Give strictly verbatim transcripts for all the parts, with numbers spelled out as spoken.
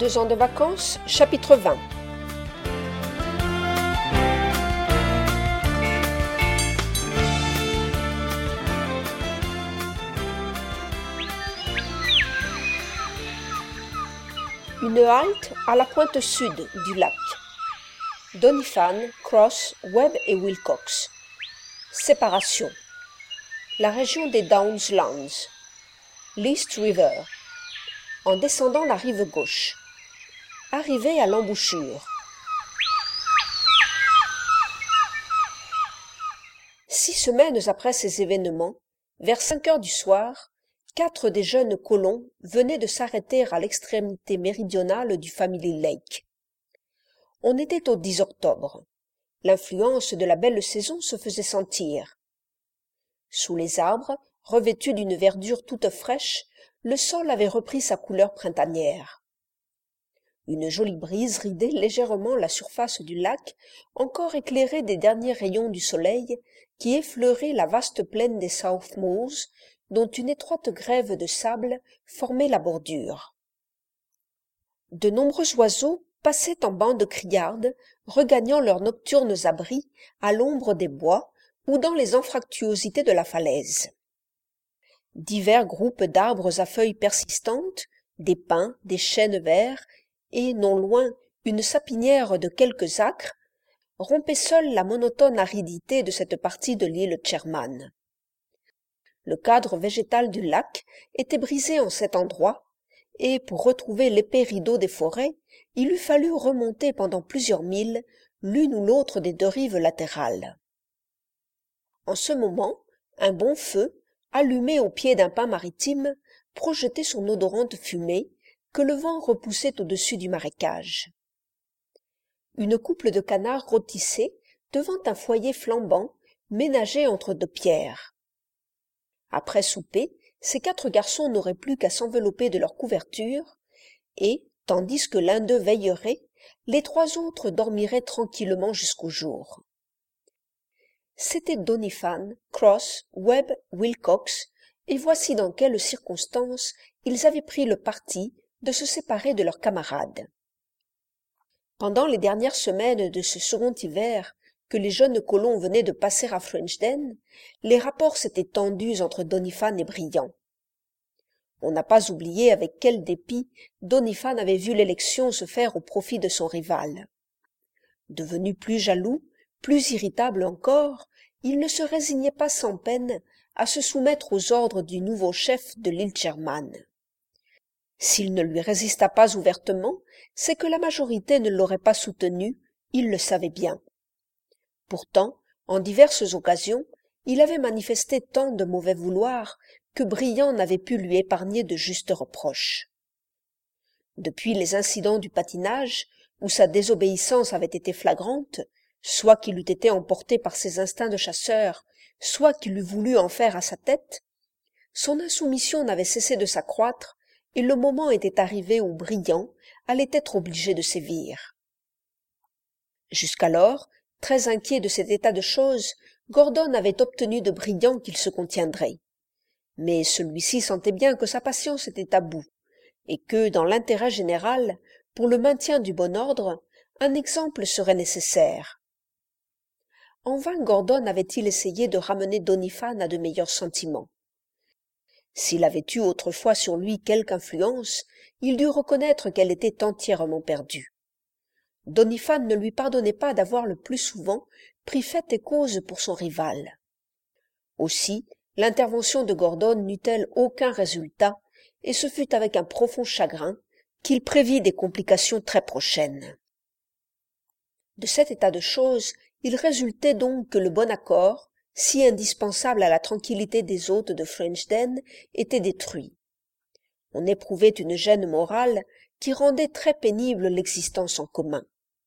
Deux ans de vacances, chapitre vingt. Une halte à la pointe sud du lac. Doniphan, Cross, Webb et Wilcox. Séparation. La région des Downs-Lands. l'East River. En descendant la rive gauche. Arrivée à l'embouchure. Six semaines après ces événements, vers cinq heures du soir, quatre des jeunes colons venaient de s'arrêter à l'extrémité méridionale du Family Lake. On était au dix octobre. L'influence de la belle saison se faisait sentir. Sous les arbres, revêtus d'une verdure toute fraîche, le sol avait repris sa couleur printanière. Une jolie brise ridait légèrement la surface du lac, encore éclairée des derniers rayons du soleil, qui effleuraient la vaste plaine des South Moors, dont une étroite grève de sable formait la bordure. De nombreux oiseaux passaient en bandes criardes, regagnant leurs nocturnes abris à l'ombre des bois ou dans les anfractuosités de la falaise. Divers groupes d'arbres à feuilles persistantes, des pins, des chênes verts, et, non loin, une sapinière de quelques acres, rompaient seuls la monotone aridité de cette partie de l'île Sherman. Le cadre végétal du lac était brisé en cet endroit, et pour retrouver l'épais rideau des forêts, il eût fallu remonter pendant plusieurs milles l'une ou l'autre des deux rives latérales. En ce moment, un bon feu, allumé au pied d'un pin maritime, projetait son odorante fumée, que le vent repoussait au-dessus du marécage. Une couple de canards rôtissait devant un foyer flambant, ménagé entre deux pierres. Après souper, ces quatre garçons n'auraient plus qu'à s'envelopper de leur couverture, et, tandis que l'un d'eux veillerait, les trois autres dormiraient tranquillement jusqu'au jour. C'étaient Doniphan, Cross, Webb, Wilcox, et voici dans quelles circonstances ils avaient pris le parti de se séparer de leurs camarades. Pendant les dernières semaines de ce second hiver que les jeunes colons venaient de passer à Frenchden, les rapports s'étaient tendus entre Doniphan et Briand. On n'a pas oublié avec quel dépit Doniphan avait vu l'élection se faire au profit de son rival. Devenu plus jaloux, plus irritable encore, il ne se résignait pas sans peine à se soumettre aux ordres du nouveau chef de l'île Sherman. S'il ne lui résista pas ouvertement, c'est que la majorité ne l'aurait pas soutenu, il le savait bien. Pourtant, en diverses occasions, il avait manifesté tant de mauvais vouloir que Briand n'avait pu lui épargner de justes reproches. Depuis les incidents du patinage, où sa désobéissance avait été flagrante, soit qu'il eût été emporté par ses instincts de chasseur, soit qu'il eût voulu en faire à sa tête, son insoumission n'avait cessé de s'accroître, et le moment était arrivé où Briand allait être obligé de sévir. Jusqu'alors, très inquiet de cet état de choses, Gordon avait obtenu de Briand qu'il se contiendrait. Mais celui-ci sentait bien que sa patience était à bout, et que, dans l'intérêt général, pour le maintien du bon ordre, un exemple serait nécessaire. En vain Gordon avait-il essayé de ramener Doniphan à de meilleurs sentiments. S'il avait eu autrefois sur lui quelque influence, il dut reconnaître qu'elle était entièrement perdue. Doniphan ne lui pardonnait pas d'avoir le plus souvent pris fait et cause pour son rival. Aussi, l'intervention de Gordon n'eut-elle aucun résultat, et ce fut avec un profond chagrin qu'il prévit des complications très prochaines. De cet état de choses, il résultait donc que le bon accord, si indispensable à la tranquillité des hôtes de Frenchden, était détruit. On éprouvait une gêne morale qui rendait très pénible l'existence en commun.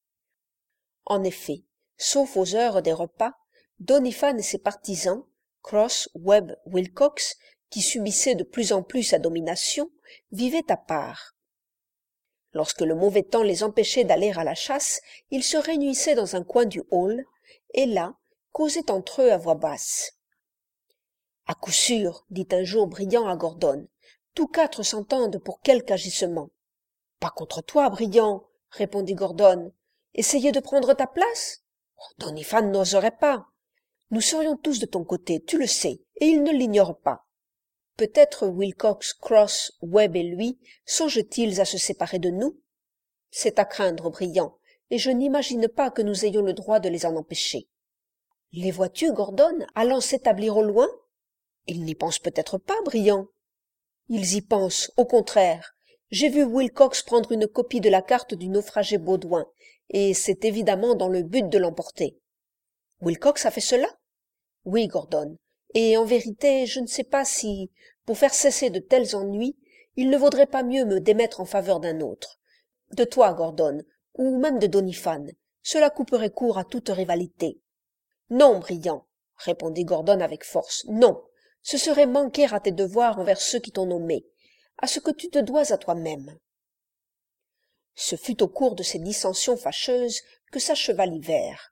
En effet, sauf aux heures des repas, Doniphan et ses partisans, Cross, Webb, Wilcox, qui subissaient de plus en plus sa domination, vivaient à part. Lorsque le mauvais temps les empêchait d'aller à la chasse, ils se réunissaient dans un coin du hall, et là, causaient entre eux à voix basse. « À coup sûr, dit un jour Briand à Gordon, tous quatre s'entendent pour quelque agissement. Pas contre toi, Brillant, répondit Gordon. Essayer de prendre ta place? Doniphan n'oserait pas. Nous serions tous de ton côté, tu le sais, et il ne l'ignore pas. Peut-être Wilcox, Cross, Webb et lui songent-ils à se séparer de nous? C'est à craindre, Brillant, et je n'imagine pas que nous ayons le droit de les en empêcher. Les vois-tu, Gordon, allant s'établir au loin? Ils n'y pensent peut-être pas, Brillant. Ils y pensent, au contraire. J'ai vu Wilcox prendre une copie de la carte du naufragé Baudouin, et c'est évidemment dans le but de l'emporter. Wilcox a fait cela? Oui, Gordon, et en vérité, je ne sais pas si, pour faire cesser de tels ennuis, il ne vaudrait pas mieux me démettre en faveur d'un autre. De toi, Gordon, ou même de Doniphan, cela couperait court à toute rivalité. Non, Brillant, répondit Gordon avec force, non, ce serait manquer à tes devoirs envers ceux qui t'ont nommé, à ce que tu te dois à toi-même. Ce fut au cours de ces dissensions fâcheuses que s'acheva l'hiver.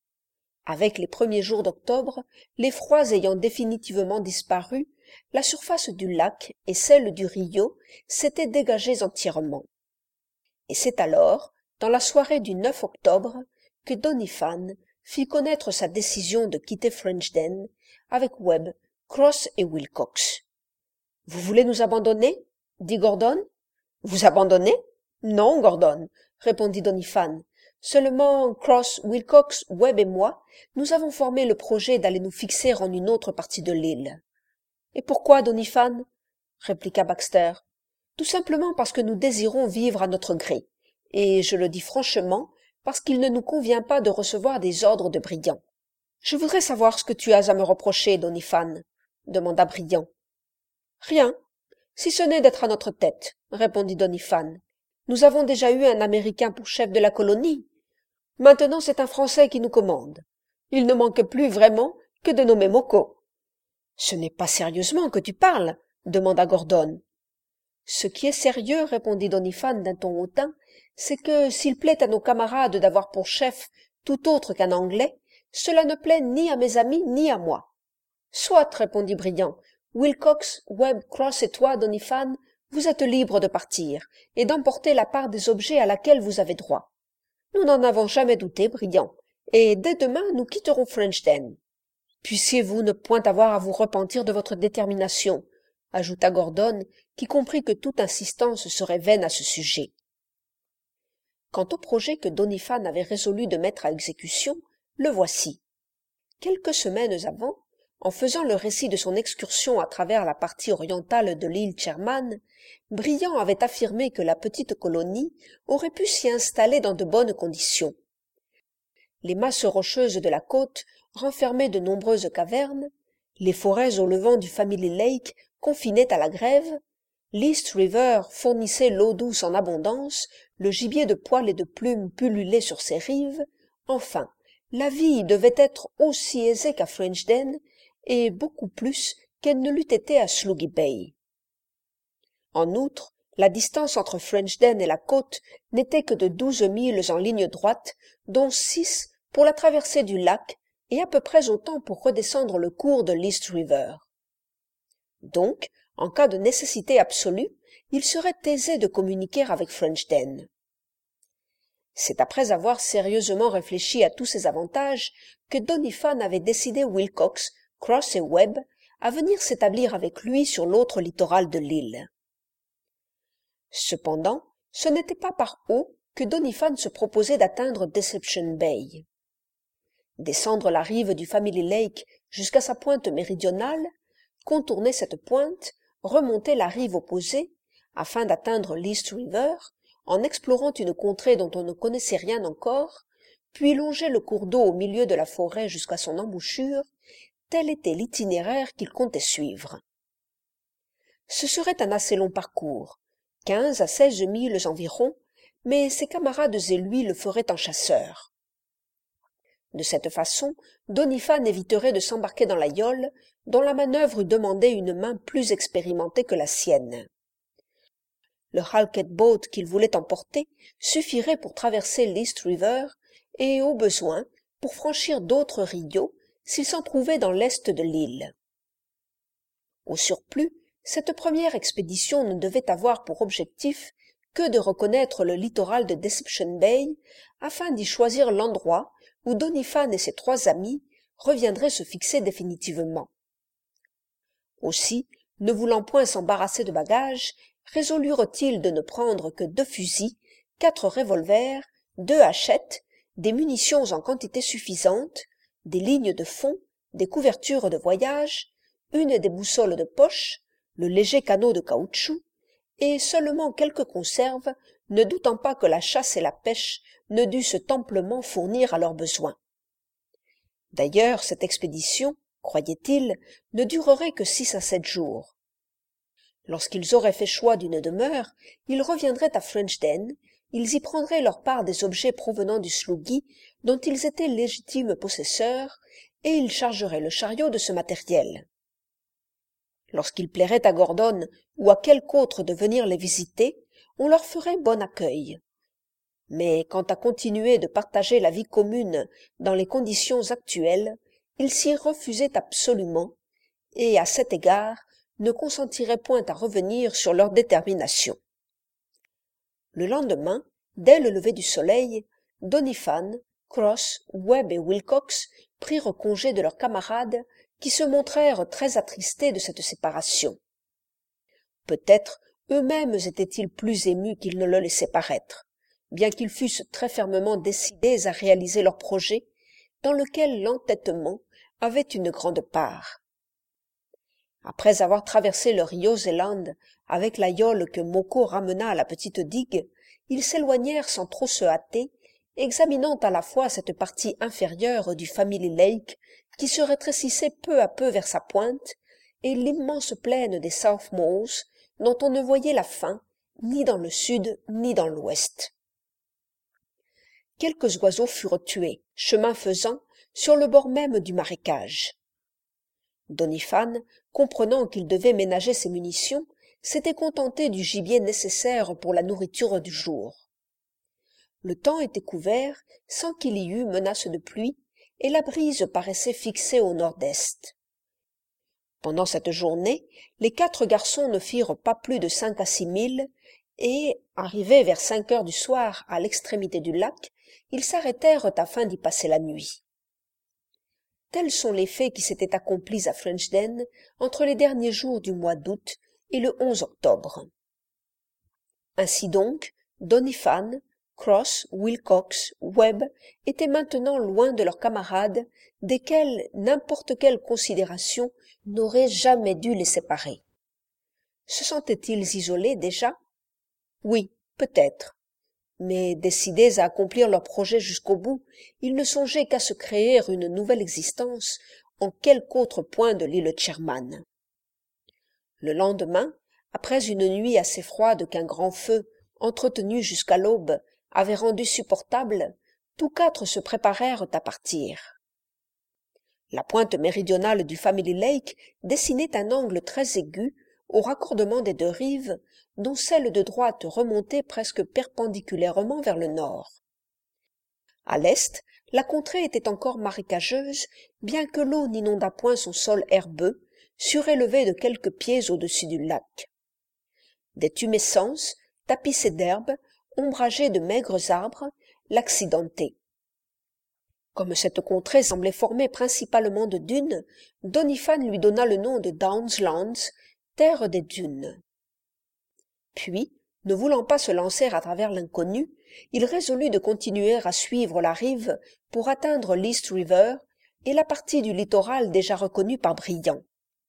Avec les premiers jours d'octobre, les froids ayant définitivement disparu, la surface du lac et celle du Rio s'étaient dégagées entièrement. Et c'est alors, dans la soirée du neuf octobre, que Doniphan fit connaître sa décision de quitter Frenchden avec Webb, Cross et Wilcox. « Vous voulez nous abandonner ?» dit Gordon. « Vous abandonner ? Non, Gordon, répondit Doniphan. Seulement Cross, Wilcox, Webb et moi, nous avons formé le projet d'aller nous fixer en une autre partie de l'île. »« Et pourquoi, Doniphan ?» répliqua Baxter. « Tout simplement parce que nous désirons vivre à notre gré, et je le dis franchement, parce qu'il ne nous convient pas de recevoir des ordres de Brillant. »« Je voudrais savoir ce que tu as à me reprocher, Doniphan, » demanda Brillant. « Rien, si ce n'est d'être à notre tête, » répondit Doniphan. « Nous avons déjà eu un Américain pour chef de la colonie. Maintenant c'est un Français qui nous commande. Il ne manque plus vraiment que de nommer Moko. »« Ce n'est pas sérieusement que tu parles, » demanda Gordon. « Ce qui est sérieux, » répondit Doniphan d'un ton hautain, « c'est que s'il plaît à nos camarades d'avoir pour chef tout autre qu'un Anglais, cela ne plaît ni à mes amis ni à moi. »« Soit, » répondit Brillant, « Wilcox, Webb, Cross et toi, Doniphan, vous êtes libres de partir et d'emporter la part des objets à laquelle vous avez droit. Nous n'en avons jamais douté, Brillant, et dès demain nous quitterons Frenchden. Puissiez-vous ne point avoir à vous repentir de votre détermination, ajouta Gordon, qui comprit que toute insistance serait vaine à ce sujet. Quant au projet que Doniphan avait résolu de mettre à exécution, le voici. Quelques semaines avant, en faisant le récit de son excursion à travers la partie orientale de l'île Sherman, Brillant avait affirmé que la petite colonie aurait pu s'y installer dans de bonnes conditions. Les masses rocheuses de la côte renfermaient de nombreuses cavernes, les forêts au levant du Family Lake confinaient à la grève, l'East River fournissait l'eau douce en abondance, le gibier de poil et de plumes pullulait sur ses rives, enfin, la vie devait être aussi aisée qu'à Frenchden, et beaucoup plus qu'elle ne l'eût été à Sluggy Bay. En outre, la distance entre Frenchden et la côte n'était que de douze milles en ligne droite, dont six pour la traversée du lac et à peu près autant pour redescendre le cours de l'East River. Donc, en cas de nécessité absolue, il serait aisé de communiquer avec Frenchden. C'est après avoir sérieusement réfléchi à tous ces avantages que Doniphan avait décidé Wilcox, Cross et Webb à venir s'établir avec lui sur l'autre littoral de l'île. Cependant, ce n'était pas par eau que Doniphan se proposait d'atteindre Deception Bay. Descendre la rive du Family Lake jusqu'à sa pointe méridionale, contourner cette pointe, remonter la rive opposée, afin d'atteindre l'East River, en explorant une contrée dont on ne connaissait rien encore, puis longer le cours d'eau au milieu de la forêt jusqu'à son embouchure, tel était l'itinéraire qu'il comptait suivre. Ce serait un assez long parcours, quinze à seize milles environ, mais ses camarades et lui le feraient en chasseurs. De cette façon, Doniphan éviterait de s'embarquer dans la yole, dont la manœuvre eût demandé une main plus expérimentée que la sienne. Le Halkett boat qu'il voulait emporter suffirait pour traverser l'East River et, au besoin, pour franchir d'autres rios s'il s'en trouvait dans l'est de l'île. Au surplus, cette première expédition ne devait avoir pour objectif que de reconnaître le littoral de Deception Bay afin d'y choisir l'endroit où Doniphan et ses trois amis reviendraient se fixer définitivement. Aussi, ne voulant point s'embarrasser de bagages, résolurent-ils de ne prendre que deux fusils, quatre revolvers, deux hachettes, des munitions en quantité suffisante, des lignes de fond, des couvertures de voyage, une des boussoles de poche, le léger canot de caoutchouc, et seulement quelques conserves, ne doutant pas que la chasse et la pêche ne dussent amplement fournir à leurs besoins. D'ailleurs, cette expédition, croyaient-ils, ne durerait que six à sept jours. Lorsqu'ils auraient fait choix d'une demeure, ils reviendraient à Frenchden, ils y prendraient leur part des objets provenant du sloughi dont ils étaient légitimes possesseurs, et ils chargeraient le chariot de ce matériel. Lorsqu'il plairait à Gordon ou à quelque autre de venir les visiter, on leur ferait bon accueil. Mais quant à continuer de partager la vie commune dans les conditions actuelles, ils s'y refusaient absolument, et à cet égard ne consentiraient point à revenir sur leur détermination. Le lendemain, dès le lever du soleil, Doniphan, Cross, Webb et Wilcox prirent congé de leurs camarades, qui se montrèrent très attristés de cette séparation. Peut-être eux-mêmes étaient-ils plus émus qu'ils ne le laissaient paraître, bien qu'ils fussent très fermement décidés à réaliser leur projet, dans lequel l'entêtement avait une grande part. Après avoir traversé le rio Zéland avec la yole que Moko ramena à la petite digue, ils s'éloignèrent sans trop se hâter, examinant à la fois cette partie inférieure du Family Lake qui se rétrécissait peu à peu vers sa pointe, et l'immense plaine des South Moors dont on ne voyait la fin ni dans le sud ni dans l'ouest. Quelques oiseaux furent tués, chemin faisant, sur le bord même du marécage. Doniphan, comprenant qu'il devait ménager ses munitions, s'était contenté du gibier nécessaire pour la nourriture du jour. Le temps était couvert, sans qu'il y eût menace de pluie, et la brise paraissait fixée au nord-est. Pendant cette journée, les quatre garçons ne firent pas plus de cinq à six milles, et, arrivés vers cinq heures du soir à l'extrémité du lac, ils s'arrêtèrent afin d'y passer la nuit. Tels sont les faits qui s'étaient accomplis à Frenchden entre les derniers jours du mois d'août et le onze octobre. Ainsi donc, Doniphan, Cross, Wilcox, Webb étaient maintenant loin de leurs camarades, desquels n'importe quelle considération n'aurait jamais dû les séparer. Se sentaient-ils isolés déjà? Oui, peut-être. Mais décidés à accomplir leur projet jusqu'au bout, ils ne songeaient qu'à se créer une nouvelle existence en quelque autre point de l'île Sherman. Le lendemain, après une nuit assez froide qu'un grand feu, entretenu jusqu'à l'aube, avait rendu supportable, tous quatre se préparèrent à partir. La pointe méridionale du Family Lake dessinait un angle très aigu au raccordement des deux rives, dont celle de droite remontait presque perpendiculairement vers le nord. À l'est, la contrée était encore marécageuse, bien que l'eau n'inondât point son sol herbeux, surélevé de quelques pieds au-dessus du lac. Des tumescences, tapissés d'herbes, ombragés de maigres arbres, l'accidentaient. Comme cette contrée semblait formée principalement de dunes, Doniphan lui donna le nom de Downslands, terre des dunes. Puis, ne voulant pas se lancer à travers l'inconnu, il résolut de continuer à suivre la rive pour atteindre l'East River et la partie du littoral déjà reconnue par Briand.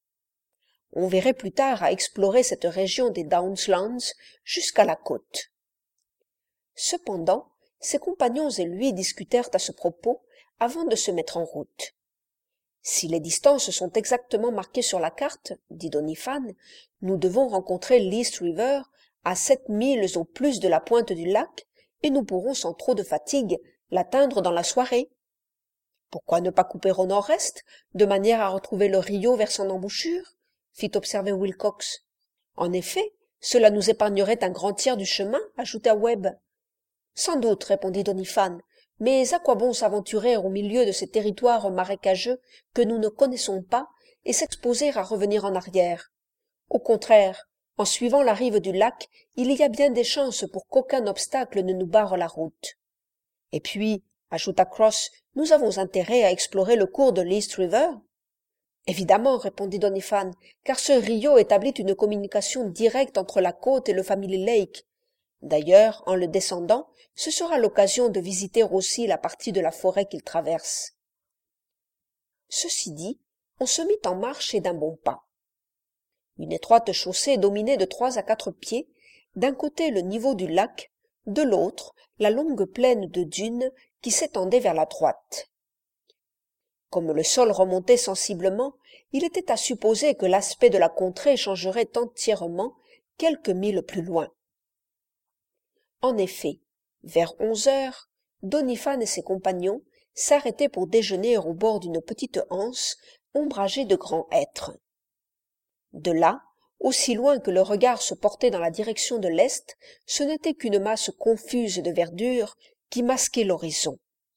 On verrait plus tard à explorer cette région des Downslands jusqu'à la côte. Cependant, ses compagnons et lui discutèrent à ce propos avant de se mettre en route. Si les distances sont exactement marquées sur la carte, dit Doniphan, nous devons rencontrer l'East River à sept milles au plus de la pointe du lac, et nous pourrons sans trop de fatigue l'atteindre dans la soirée. Pourquoi ne pas couper au nord-est, de manière à retrouver le rio vers son embouchure? Fit observer Wilcox. En effet, cela nous épargnerait un grand tiers du chemin, ajouta Webb. Sans doute, répondit Doniphan, mais à quoi bon s'aventurer au milieu de ces territoires marécageux que nous ne connaissons pas et s'exposer à revenir en arrière? Au contraire, En suivant la rive du lac, il y a bien des chances pour qu'aucun obstacle ne nous barre la route. Et puis, ajouta Cross, nous avons intérêt à explorer le cours de l'East River. Évidemment, répondit Doniphan, car ce rio établit une communication directe entre la côte et le Family Lake. D'ailleurs, en le descendant, ce sera l'occasion de visiter aussi la partie de la forêt qu'il traverse. Ceci dit, on se mit en marche et d'un bon pas. Une étroite chaussée dominait de trois à quatre pieds, d'un côté le niveau du lac, de l'autre la longue plaine de dunes qui s'étendait vers la droite. Comme le sol remontait sensiblement, il était à supposer que l'aspect de la contrée changerait entièrement quelques milles plus loin. En effet, vers onze heures, Doniphan et ses compagnons s'arrêtaient pour déjeuner au bord d'une petite anse ombragée de grands hêtres. De là, aussi loin que le regard se portait dans la direction de l'est, ce n'était qu'une masse confuse de verdure qui masquait l'horizon.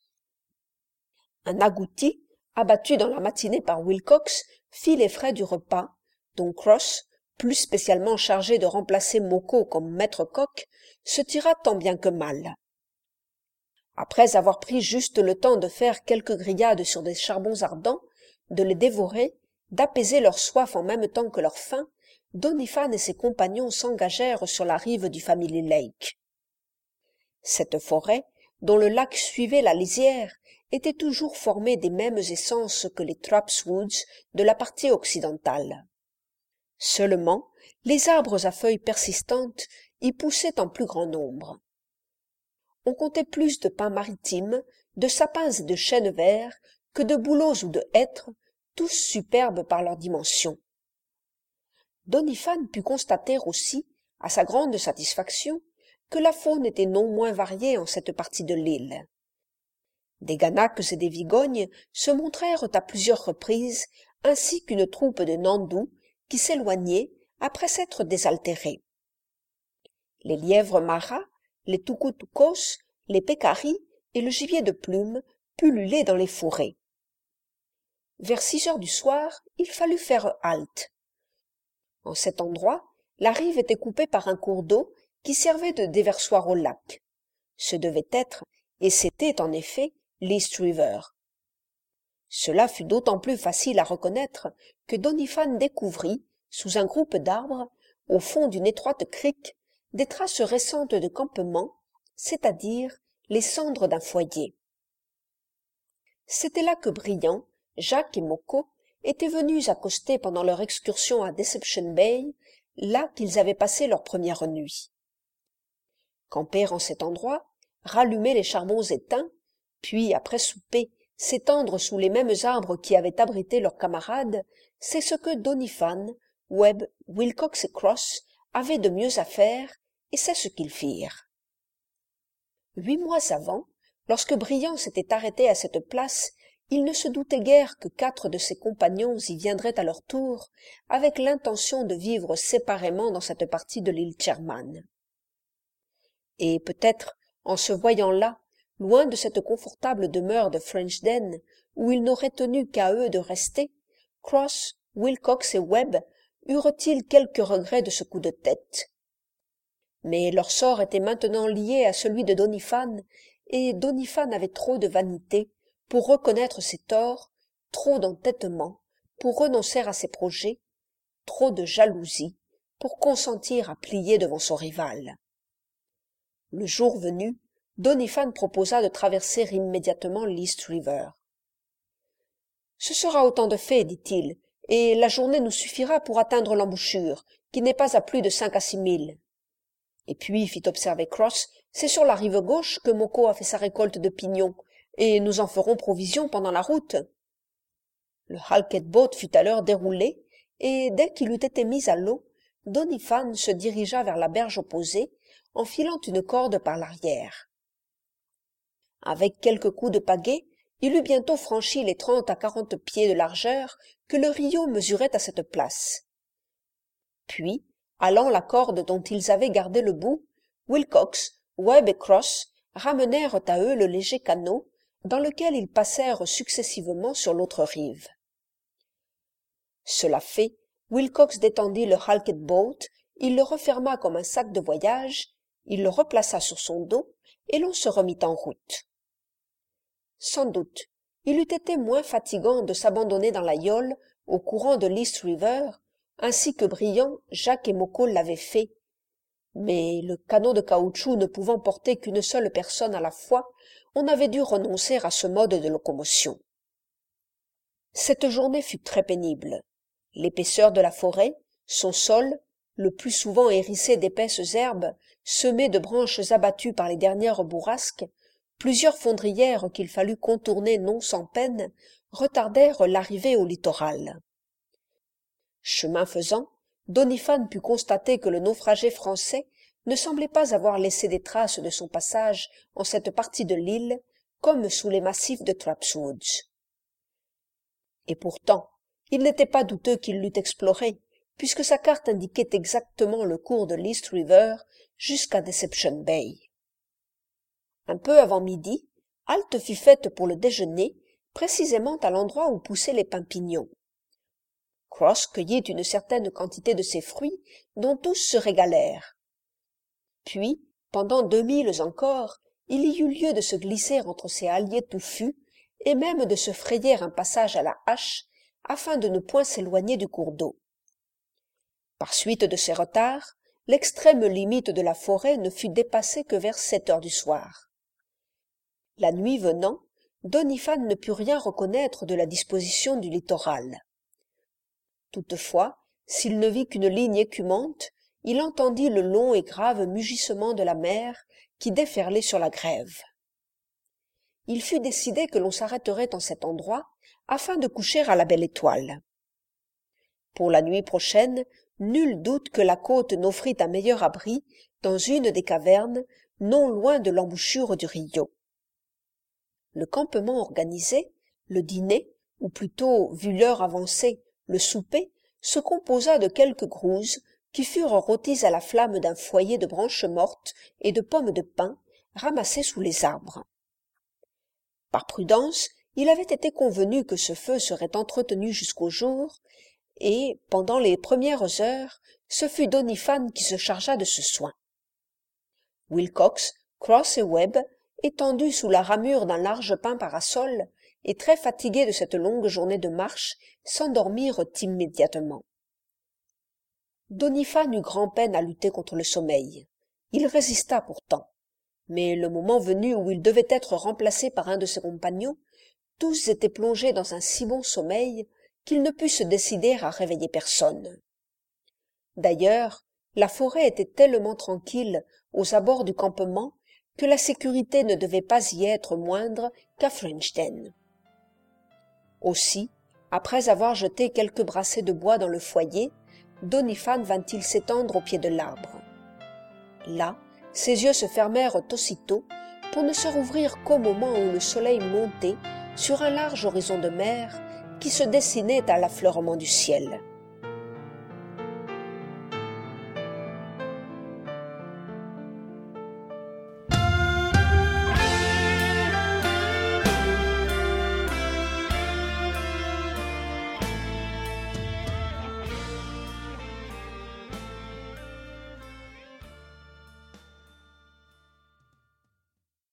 Un agouti, abattu dans la matinée par Wilcox, fit les frais du repas, dont Cross, plus spécialement chargé de remplacer Moko comme maître coq, se tira tant bien que mal. Après avoir pris juste le temps de faire quelques grillades sur des charbons ardents, de les dévorer, d'apaiser leur soif en même temps que leur faim, Doniphan et ses compagnons s'engagèrent sur la rive du Family Lake. Cette forêt, dont le lac suivait la lisière, était toujours formée des mêmes essences que les Traps Woods de la partie occidentale. Seulement, les arbres à feuilles persistantes y poussaient en plus grand nombre. On comptait plus de pins maritimes, de sapins et de chênes verts que de bouleaux ou de hêtres, tous superbes par leur dimension. Doniphan put constater aussi, à sa grande satisfaction, que la faune était non moins variée en cette partie de l'île. Des ganaques et des vigognes se montrèrent à plusieurs reprises, ainsi qu'une troupe de nandous qui s'éloignaient après s'être désaltérés. Les lièvres maras, les tucutucos, les pécaris et le gibier de plume pullulaient dans les fourrés. Vers six heures du soir, il fallut faire halte. En cet endroit, la rive était coupée par un cours d'eau qui servait de déversoir au lac. Ce devait être, et c'était en effet, l'East River. Cela fut d'autant plus facile à reconnaître que Doniphan découvrit, sous un groupe d'arbres, au fond d'une étroite crique, des traces récentes de campement, c'est-à-dire les cendres d'un foyer. C'était là que Briand, Jacques et Moko étaient venus accoster pendant leur excursion à Deception Bay, là qu'ils avaient passé leur première nuit. Camper en cet endroit, rallumer les charbons éteints, puis, après souper, s'étendre sous les mêmes arbres qui avaient abrité leurs camarades, c'est ce que Doniphan, Webb, Wilcox et Cross avaient de mieux à faire, et c'est ce qu'ils firent. Huit mois avant, lorsque Briand s'était arrêté à cette place, il ne se doutait guère que quatre de ses compagnons y viendraient à leur tour, avec l'intention de vivre séparément dans cette partie de l'île Sherman. Et peut-être, en se voyant là, loin de cette confortable demeure de French Den, où il n'aurait tenu qu'à eux de rester, Cross, Wilcox et Webb eurent-ils quelque regret de ce coup de tête. Mais leur sort était maintenant lié à celui de Doniphan, et Doniphan avait trop de vanité pour reconnaître ses torts, trop d'entêtement pour renoncer à ses projets, trop de jalousie pour consentir à plier devant son rival. Le jour venu, Doniphan proposa de traverser immédiatement l'East River. « Ce sera autant de fait, dit-il, et la journée nous suffira pour atteindre l'embouchure, qui n'est pas à plus de cinq à six milles. » Et puis, fit observer Cross, c'est sur la rive gauche que Moko a fait sa récolte de pignons, et nous en ferons provision pendant la route. Le halkett boat fut alors déroulé, et dès qu'il eut été mis à l'eau, Doniphan se dirigea vers la berge opposée, en filant une corde par l'arrière. Avec quelques coups de pagaie, il eut bientôt franchi les trente à quarante pieds de largeur que le rio mesurait à cette place. Puis, allant la corde dont ils avaient gardé le bout, Wilcox, Webb et Cross ramenèrent à eux le léger canot, dans lequel ils passèrent successivement sur l'autre rive. Cela fait, Wilcox détendit le halkett boat, il le referma comme un sac de voyage, il le replaça sur son dos, et l'on se remit en route. Sans doute, il eût été moins fatigant de s'abandonner dans la Yole au courant de l'East River, ainsi que Briand, Jacques et Moco l'avaient fait, mais le canot de caoutchouc ne pouvant porter qu'une seule personne à la fois, on avait dû renoncer à ce mode de locomotion. Cette journée fut très pénible. L'épaisseur de la forêt, son sol, le plus souvent hérissé d'épaisses herbes, semé de branches abattues par les dernières bourrasques, plusieurs fondrières qu'il fallut contourner non sans peine, retardèrent l'arrivée au littoral. Chemin faisant, Doniphan put constater que le naufragé français ne semblait pas avoir laissé des traces de son passage en cette partie de l'île, comme sous les massifs de Trapswoods. Et pourtant, il n'était pas douteux qu'il l'eût exploré, puisque sa carte indiquait exactement le cours de l'East River jusqu'à Deception Bay. Un peu avant midi, halte fut faite pour le déjeuner, précisément à l'endroit où poussaient les pins pignons. Cross cueillit une certaine quantité de ces fruits, dont tous se régalèrent. Puis, pendant deux milles encore, il y eut lieu de se glisser entre ces halliers touffus, et même de se frayer un passage à la hache, afin de ne point s'éloigner du cours d'eau. Par suite de ces retards, l'extrême limite de la forêt ne fut dépassée que vers sept heures du soir. La nuit venant, Doniphan ne put rien reconnaître de la disposition du littoral. Toutefois, s'il ne vit qu'une ligne écumante, il entendit le long et grave mugissement de la mer qui déferlait sur la grève. Il fut décidé que l'on s'arrêterait en cet endroit afin de coucher à la belle étoile. Pour la nuit prochaine, nul doute que la côte n'offrit un meilleur abri dans une des cavernes, non loin de l'embouchure du Rio. Le campement organisé, le dîner, ou plutôt, vu l'heure avancée, le souper, se composa de quelques grouses qui furent rôties à la flamme d'un foyer de branches mortes et de pommes de pin ramassées sous les arbres. Par prudence, il avait été convenu que ce feu serait entretenu jusqu'au jour, et, pendant les premières heures, ce fut Doniphan qui se chargea de ce soin. Wilcox, Cross et Webb, étendus sous la ramure d'un large pin parasol, et très fatigués de cette longue journée de marche, s'endormirent immédiatement. Doniphan eut grand-peine à lutter contre le sommeil. Il résista pourtant. Mais le moment venu où il devait être remplacé par un de ses compagnons, tous étaient plongés dans un si bon sommeil qu'il ne put se décider à réveiller personne. D'ailleurs, la forêt était tellement tranquille aux abords du campement que la sécurité ne devait pas y être moindre qu'à Frenchden. Aussi, après avoir jeté quelques brassées de bois dans le foyer, Doniphan vint-il s'étendre au pied de l'arbre. Là, ses yeux se fermèrent aussitôt pour ne se rouvrir qu'au moment où le soleil montait sur un large horizon de mer qui se dessinait à l'affleurement du ciel.